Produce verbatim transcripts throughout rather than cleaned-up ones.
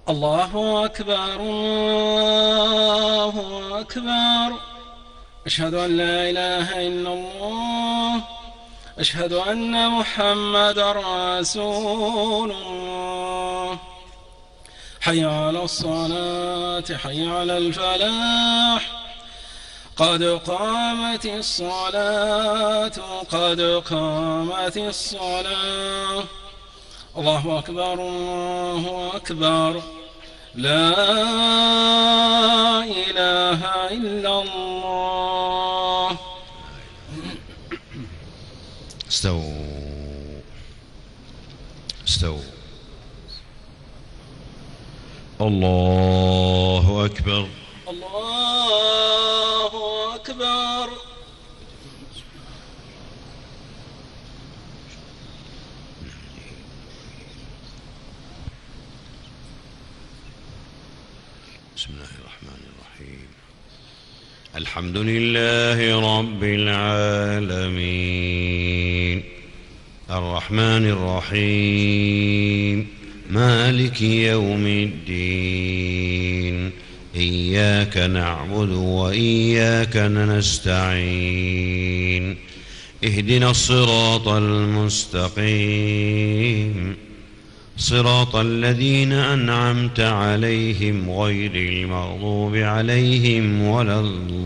الله أكبر الله أكبر. أشهد أن لا إله إلا الله. أشهد أن محمدًا رسول الله. حي على الصلاة حي على الفلاح. قد قامت الصلاة قد قامت الصلاة. الله أكبر الله أكبر. لا إله إلا الله. استووا استووا. الله أكبر الله أكبر. بسم الله الرحمن الرحيم. الحمد لله رب العالمين الرحمن الرحيم مالك يوم الدين. إياك نعبد وإياك نستعين. اهدنا الصراط المستقيم صراط الذين أنعمت عليهم غير المغضوب عليهم ولا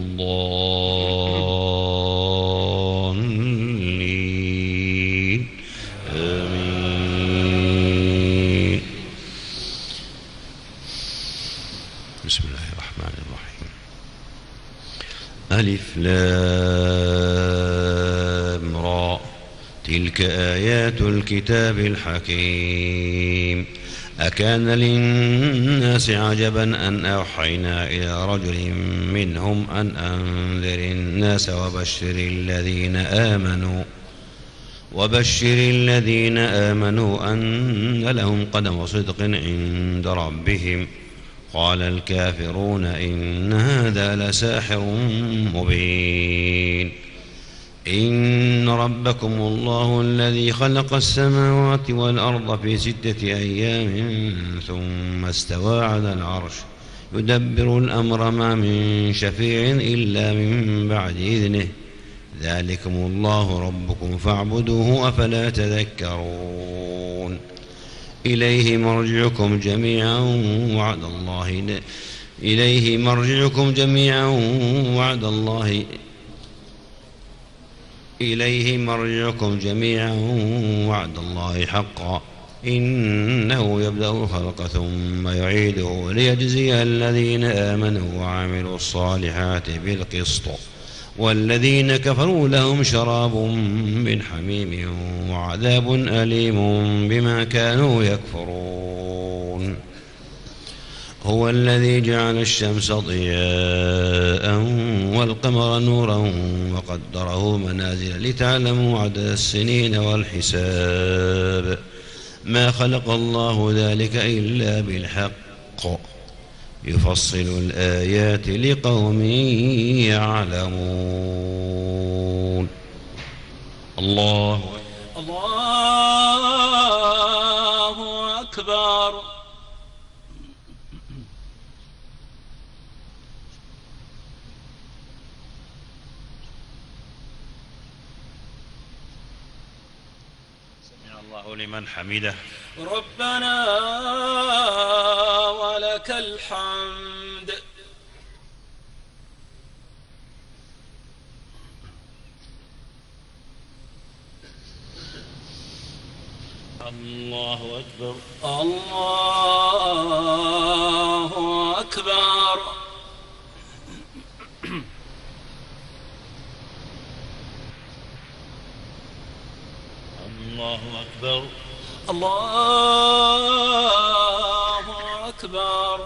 الضالين. آمين. بسم الله الرحمن الرحيم. ألف لام را تلك آيات الكتاب الحكيم. أكان للناس عجبا أن أوحينا إلى رجل منهم أن أنذر الناس وبشر الذين آمنوا وبشر الذين آمنوا أن لهم قدم صدق عند ربهم. قال الكافرون إن هذا لساحر مبين. إن ربكم الله الذي خلق السماوات والأرض في ستة أيام ثم استوى على العرش يدبر الأمر ما من شفيع إلا من بعد إذنه. ذلكم الله ربكم فاعبدوه أفلا تذكرون. إليه مرجعكم جميعا وعد الله إليه مرجعكم جميعا وعد الله إليه مرجعكم جميعا وعد الله حقا. إنه يبدأ الخلق ثم يعيده ليجزي الذين آمنوا وعملوا الصالحات بالقسط والذين كفروا لهم شراب من حميم وعذاب أليم بما كانوا يكفرون. هو الذي جعل الشمس ضياء والقمر نورا وقدره منازل لتعلموا عدد السنين والحساب. ما خلق الله ذلك إلا بالحق يفصل الآيات لقوم يعلمون. الله الله أكبر. الله لمن حمده. ربنا ولك الحمد. الله أكبر الله أكبر. الله أكبر الله أكبر.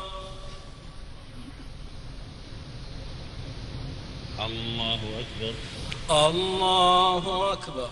الله أكبر الله أكبر.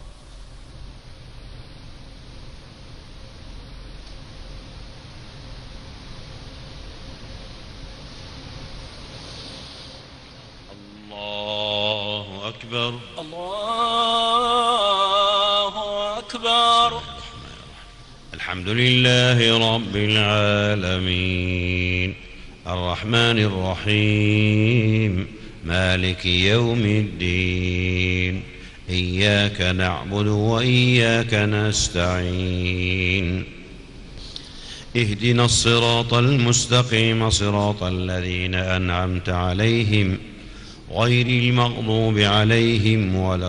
الله أكبر الله أكبر. الحمد لله رب العالمين الرحمن الرحيم مالك يوم الدين إياك نعبد وإياك نستعين اهدنا الصراط المستقيم صراط الذين أنعمت عليهم غير المغضوب عليهم ولا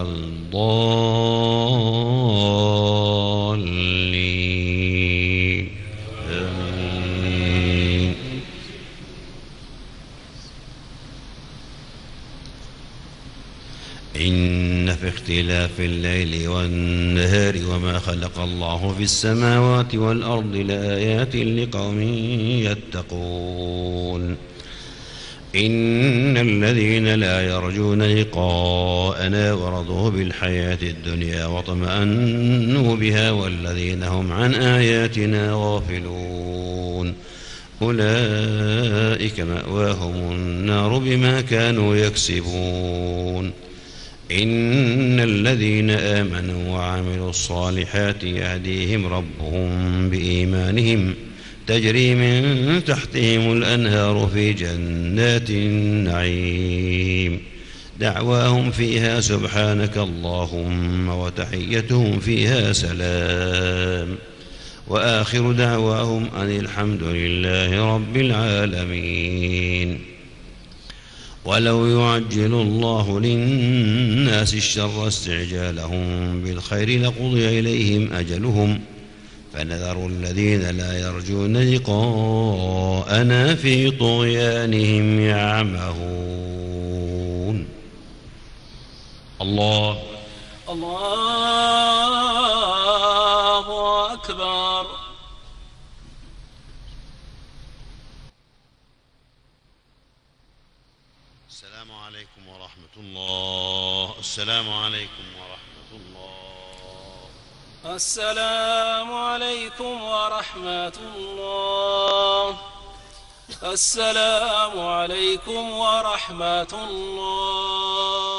الضالين آمين. إن في اختلاف الليل والنهار وما خلق الله في السماوات والأرض لآيات لقوم يتقون إن الذين لا يرجون لقاءنا ورضوا بالحياة الدنيا واطمأنوا بها والذين هم عن آياتنا غافلون أولئك مأواهم النار بما كانوا يكسبون إن الذين آمنوا وعملوا الصالحات يهديهم ربهم بإيمانهم تجري من تحتهم الأنهار في جنات النعيم دعواهم فيها سبحانك اللهم وتحيتهم فيها سلام وآخر دعواهم أن الحمد لله رب العالمين. ولو يعجل الله للناس الشر استعجالهم بالخير لقضي إليهم أجلهم فنذر الذين لا يرجون لقاءنا في طغيانهم يعمهون. الله الله أكبر. السلام عليكم ورحمة الله. السلام عليكم ورحمة الله. السلام عليكم ورحمة الله. السلام عليكم ورحمة الله.